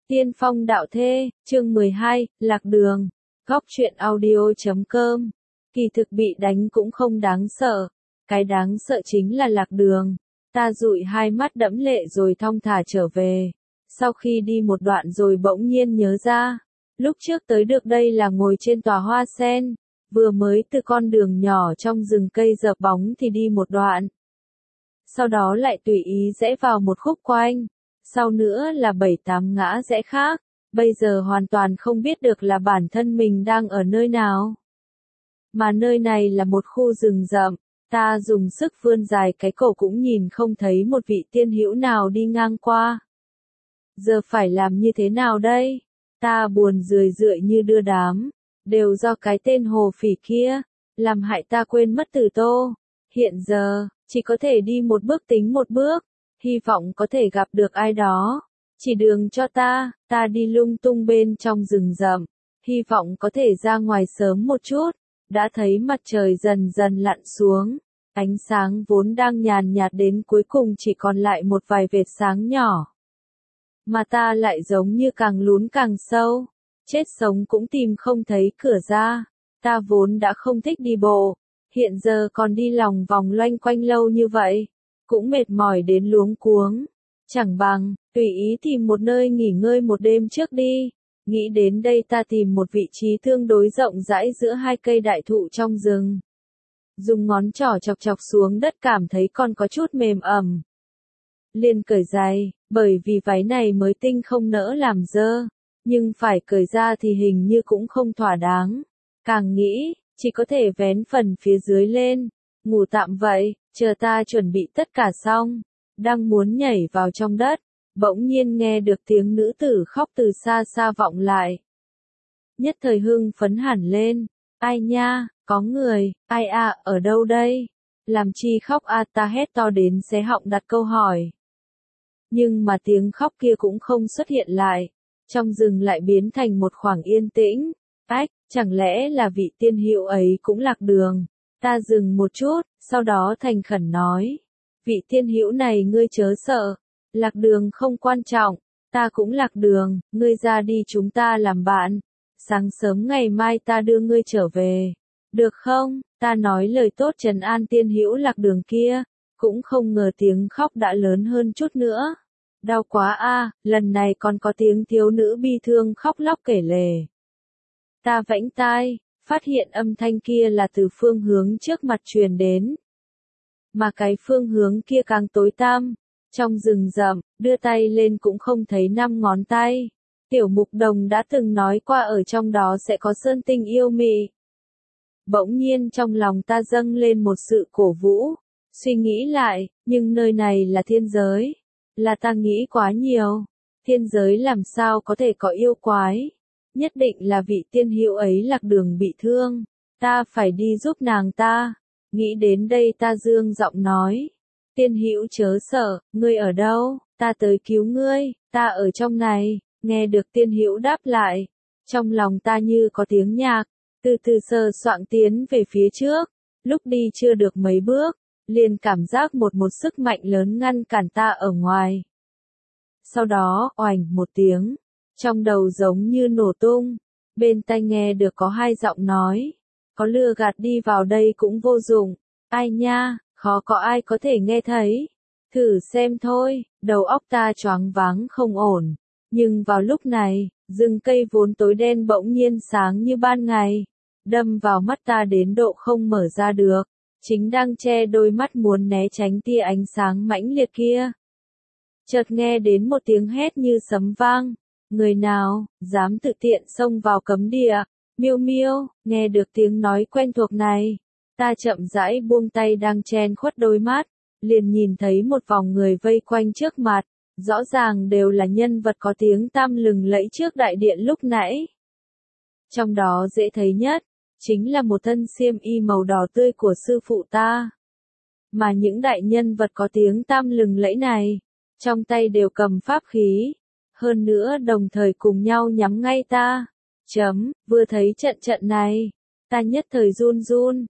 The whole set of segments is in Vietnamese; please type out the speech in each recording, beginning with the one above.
Tiên phong đạo thê, chương 12, lạc đường. Góc truyện audio.com. Kỳ thực bị đánh cũng không đáng sợ. Cái đáng sợ chính là lạc đường. Ta dụi hai mắt đẫm lệ rồi thong thả trở về. Sau khi đi một đoạn rồi bỗng nhiên nhớ ra. Lúc trước tới được đây là ngồi trên tòa hoa sen. Vừa mới từ con đường nhỏ trong rừng cây dợp bóng thì đi một đoạn. Sau đó lại tùy ý rẽ vào một khúc quanh. Sau nữa là 7-8 ngã rẽ khác, bây giờ hoàn toàn không biết được là bản thân mình đang ở nơi nào. Mà nơi này là một khu rừng rậm, ta dùng sức vươn dài cái cổ cũng nhìn không thấy một vị tiên hữu nào đi ngang qua. Giờ phải làm như thế nào đây? Ta buồn rười rượi như đưa đám, đều do cái tên hồ phỉ kia, làm hại ta quên mất Tử Tô. Hiện giờ, chỉ có thể đi một bước tính một bước. Hy vọng có thể gặp được ai đó. Chỉ đường cho ta đi lung tung bên trong rừng rậm. Hy vọng có thể ra ngoài sớm một chút. Đã thấy mặt trời dần dần lặn xuống. Ánh sáng vốn đang nhàn nhạt đến cuối cùng chỉ còn lại một vài vệt sáng nhỏ. Mà ta lại giống như càng lún càng sâu. Chết sống cũng tìm không thấy cửa ra. Ta vốn đã không thích đi bộ. Hiện giờ còn đi lòng vòng loanh quanh lâu như vậy. Cũng mệt mỏi đến luống cuống. Chẳng bằng, tùy ý tìm một nơi nghỉ ngơi một đêm trước đi. Nghĩ đến đây ta tìm một vị trí tương đối rộng rãi giữa hai cây đại thụ trong rừng. Dùng ngón trỏ chọc chọc xuống đất cảm thấy còn có chút mềm ẩm. Liền cởi giày, bởi vì váy này mới tinh không nỡ làm dơ. Nhưng phải cởi ra thì hình như cũng không thỏa đáng. Càng nghĩ, chỉ có thể vén phần phía dưới lên. Ngủ tạm vậy. Chờ ta chuẩn bị tất cả xong, đang muốn nhảy vào trong đất, bỗng nhiên nghe được tiếng nữ tử khóc từ xa xa vọng lại. Nhất thời hưng phấn hẳn lên, ai nha, có người, ai à, ở đâu đây? Làm chi khóc à, ta hét to đến xé họng đặt câu hỏi. Nhưng mà tiếng khóc kia cũng không xuất hiện lại, trong rừng lại biến thành một khoảng yên tĩnh. Ách, chẳng lẽ là vị tiên hữu ấy cũng lạc đường? Ta dừng một chút, sau đó thành khẩn nói. Vị tiên hữu này ngươi chớ sợ. Lạc đường không quan trọng. Ta cũng lạc đường, ngươi ra đi chúng ta làm bạn. Sáng sớm ngày mai ta đưa ngươi trở về. Được không? Ta nói lời tốt trấn an tiên hữu lạc đường kia. Cũng không ngờ tiếng khóc đã lớn hơn chút nữa. Đau quá a, lần này còn có tiếng thiếu nữ bi thương khóc lóc kể lể. Ta vẫy tai. Phát hiện âm thanh kia là từ phương hướng trước mặt truyền đến. Mà cái phương hướng kia càng tối tăm. Trong rừng rậm, đưa tay lên cũng không thấy 5 ngón tay. Tiểu Mục Đồng đã từng nói qua ở trong đó sẽ có sơn tinh yêu mị. Bỗng nhiên trong lòng ta dâng lên một sự cổ vũ. Suy nghĩ lại, nhưng nơi này là thiên giới. Là ta nghĩ quá nhiều. Thiên giới làm sao có thể có yêu quái. Nhất định là vị tiên hữu ấy lạc đường bị thương. Ta phải đi giúp nàng ta. Nghĩ đến đây ta dương giọng nói. Tiên hữu chớ sợ, ngươi ở đâu? Ta tới cứu ngươi, ta ở trong này. Nghe được tiên hữu đáp lại. Trong lòng ta như có tiếng nhạc. Từ từ sờ soạng tiến về phía trước. Lúc đi chưa được mấy bước. Liền cảm giác một sức mạnh lớn ngăn cản ta ở ngoài. Sau đó, oành một tiếng. Trong đầu giống như nổ tung, bên tai nghe được có 2 giọng nói, có lừa gạt đi vào đây cũng vô dụng, ai nha, khó có ai có thể nghe thấy, thử xem thôi, đầu óc ta choáng váng không ổn, nhưng vào lúc này, rừng cây vốn tối đen bỗng nhiên sáng như ban ngày, đâm vào mắt ta đến độ không mở ra được, chính đang che đôi mắt muốn né tránh tia ánh sáng mãnh liệt kia. Chợt nghe đến một tiếng hét như sấm vang. Người nào, dám tự tiện xông vào cấm địa, miêu miêu, nghe được tiếng nói quen thuộc này. Ta chậm rãi buông tay đang chen khuất đôi mắt, liền nhìn thấy một vòng người vây quanh trước mặt, rõ ràng đều là nhân vật có tiếng tăm lừng lẫy trước đại điện lúc nãy. Trong đó dễ thấy nhất, chính là một thân xiêm y màu đỏ tươi của sư phụ ta. Mà những đại nhân vật có tiếng tăm lừng lẫy này, trong tay đều cầm pháp khí. Hơn nữa đồng thời cùng nhau nhắm ngay ta. Vừa thấy trận này, ta nhất thời run run.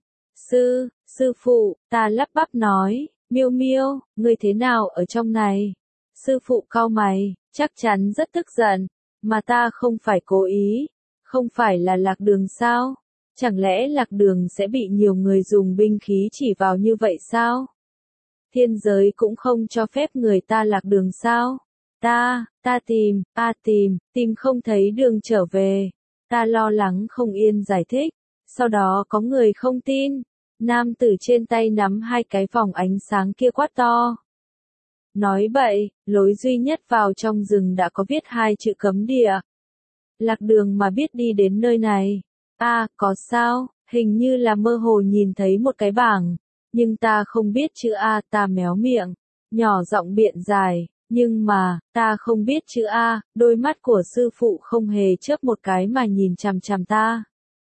Sư phụ, ta lắp bắp nói, miêu miêu, ngươi thế nào ở trong này? Sư phụ cau mày, chắc chắn rất tức giận. Mà ta không phải cố ý, không phải là lạc đường sao? Chẳng lẽ lạc đường sẽ bị nhiều người dùng binh khí chỉ vào như vậy sao? Thiên giới cũng không cho phép người ta lạc đường sao? Ta tìm không thấy đường trở về. Ta lo lắng không yên giải thích. Sau đó có người không tin. Nam tử trên tay nắm hai cái vòng ánh sáng kia quát to. Nói bậy, lối duy nhất vào trong rừng đã có viết hai chữ cấm địa. Lạc đường mà biết đi đến nơi này. Có sao, hình như là mơ hồ nhìn thấy một cái bảng. Nhưng ta không biết chữ A, ta méo miệng. Nhỏ giọng biện giải, nhưng mà, ta không biết chữ A, đôi mắt của sư phụ không hề chớp một cái mà nhìn chằm chằm ta.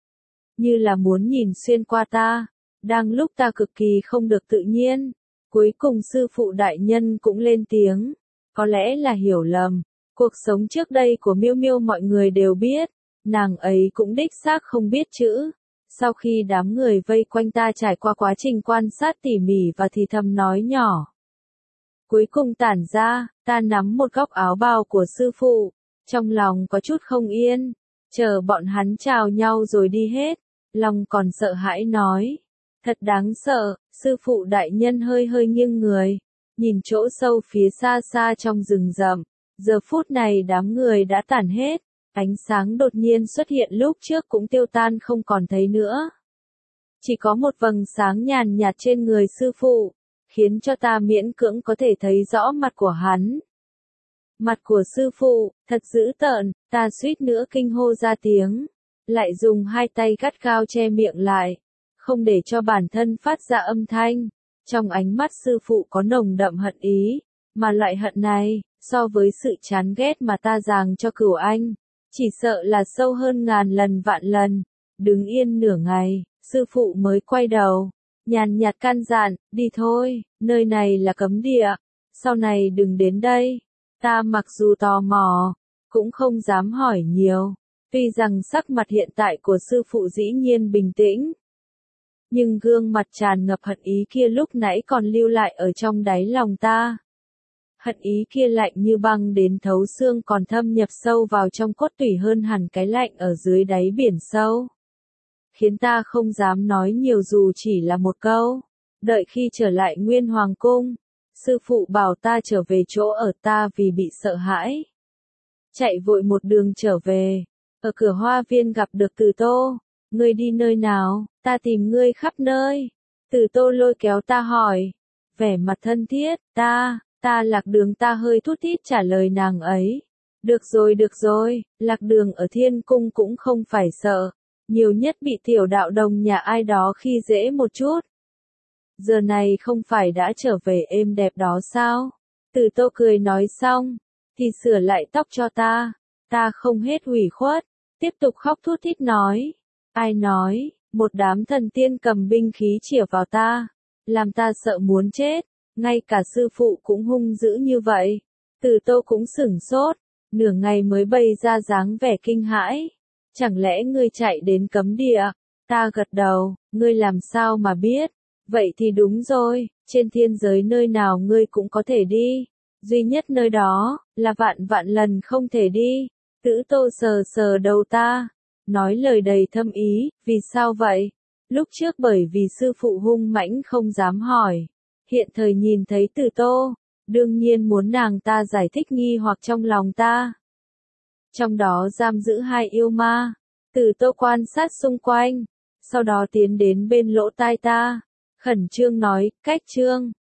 Như là muốn nhìn xuyên qua ta. Đang lúc ta cực kỳ không được tự nhiên. Cuối cùng sư phụ đại nhân cũng lên tiếng. Có lẽ là hiểu lầm. Cuộc sống trước đây của Miêu Miêu mọi người đều biết. Nàng ấy cũng đích xác không biết chữ. Sau khi đám người vây quanh ta trải qua quá trình quan sát tỉ mỉ và thì thầm nói nhỏ. Cuối cùng tản ra, ta nắm một góc áo bào của sư phụ. Trong lòng có chút không yên. Chờ bọn hắn chào nhau rồi đi hết. Lòng còn sợ hãi nói. Thật đáng sợ, sư phụ đại nhân hơi hơi nghiêng người. Nhìn chỗ sâu phía xa xa trong rừng rậm. Giờ phút này đám người đã tản hết. Ánh sáng đột nhiên xuất hiện lúc trước cũng tiêu tan không còn thấy nữa. Chỉ có một vầng sáng nhàn nhạt trên người sư phụ, khiến cho ta miễn cưỡng có thể thấy rõ mặt của hắn. Mặt của sư phụ, thật dữ tợn, ta suýt nữa kinh hô ra tiếng. Lại dùng hai tay gắt gao che miệng lại, không để cho bản thân phát ra âm thanh. Trong ánh mắt sư phụ có nồng đậm hận ý, mà loại hận này, so với sự chán ghét mà ta giằng cho Cửu Anh, chỉ sợ là sâu hơn ngàn lần vạn lần. Đứng yên nửa ngày, sư phụ mới quay đầu, nhàn nhạt căn dặn, đi thôi, nơi này là cấm địa, sau này đừng đến đây. Ta mặc dù tò mò, cũng không dám hỏi nhiều, tuy rằng sắc mặt hiện tại của sư phụ dĩ nhiên bình tĩnh. Nhưng gương mặt tràn ngập hận ý kia lúc nãy còn lưu lại ở trong đáy lòng ta. Hận ý kia lạnh như băng đến thấu xương còn thâm nhập sâu vào trong cốt tủy hơn hẳn cái lạnh ở dưới đáy biển sâu. Khiến ta không dám nói nhiều dù chỉ là một câu. Đợi khi trở lại Nguyên Hoàng Cung, sư phụ bảo ta trở về chỗ ở ta vì bị sợ hãi. Chạy vội một đường trở về, ở cửa hoa viên gặp được Từ Tô. Ngươi đi nơi nào, ta tìm ngươi khắp nơi. Từ Tô lôi kéo ta hỏi, vẻ mặt thân thiết, ta lạc đường, ta hơi thút thít trả lời nàng ấy. Được rồi, lạc đường ở thiên cung cũng không phải sợ, nhiều nhất bị tiểu đạo đồng nhà ai đó khi dễ một chút. Giờ này không phải đã trở về êm đẹp đó sao? Từ Tô cười nói xong, thì sửa lại tóc cho ta không hết ủy khuất, tiếp tục khóc thút thít nói. Ai nói, một đám thần tiên cầm binh khí chĩa vào ta, làm ta sợ muốn chết. Ngay cả sư phụ cũng hung dữ như vậy. Từ Tô cũng sửng sốt, nửa ngày mới bày ra dáng vẻ kinh hãi. Chẳng lẽ ngươi chạy đến cấm địa? Ta gật đầu, ngươi làm sao mà biết? Vậy thì đúng rồi, trên thiên giới nơi nào ngươi cũng có thể đi. Duy nhất nơi đó, là vạn vạn lần không thể đi. Từ Tô sờ sờ đầu ta, nói lời đầy thâm ý, vì sao vậy? Lúc trước bởi vì sư phụ hung mãnh không dám hỏi. Hiện thời nhìn thấy Từ Tô, đương nhiên muốn nàng ta giải thích nghi hoặc trong lòng ta. Trong đó giam giữ hai yêu ma. Từ Tô quan sát xung quanh, sau đó tiến đến bên lỗ tai ta, khẩn trương nói, cách trương,